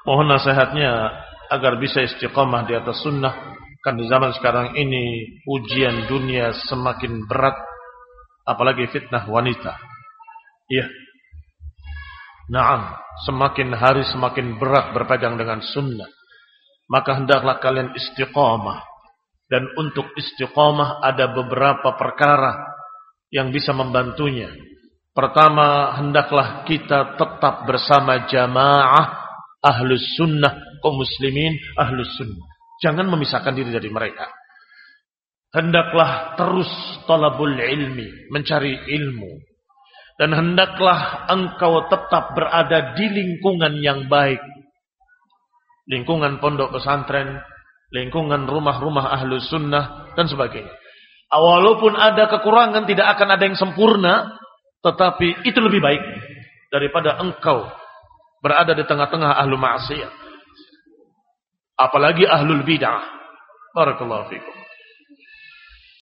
Mohon nasihatnya agar bisa istiqamah di atas sunnah. Kan di zaman sekarang ini ujian dunia semakin berat, apalagi fitnah wanita. Iya. Naam, semakin hari semakin berat berpegang dengan sunnah. Maka hendaklah kalian istiqamah. Dan untuk istiqamah ada beberapa perkara yang bisa membantunya. Pertama, hendaklah kita tetap bersama jamaah ahlus sunnah, kaum muslimin ahlus sunnah. Jangan memisahkan diri dari mereka. Hendaklah terus talabul ilmi, mencari ilmu. Dan hendaklah engkau tetap berada di lingkungan yang baik. Lingkungan pondok pesantren, lingkungan rumah-rumah ahlus sunnah, dan sebagainya. Walaupun ada kekurangan, tidak akan ada yang sempurna, tetapi itu lebih baik daripada engkau berada di tengah-tengah ahlu maksiat. Apalagi ahlul bid'ah. Barakallahu fikum.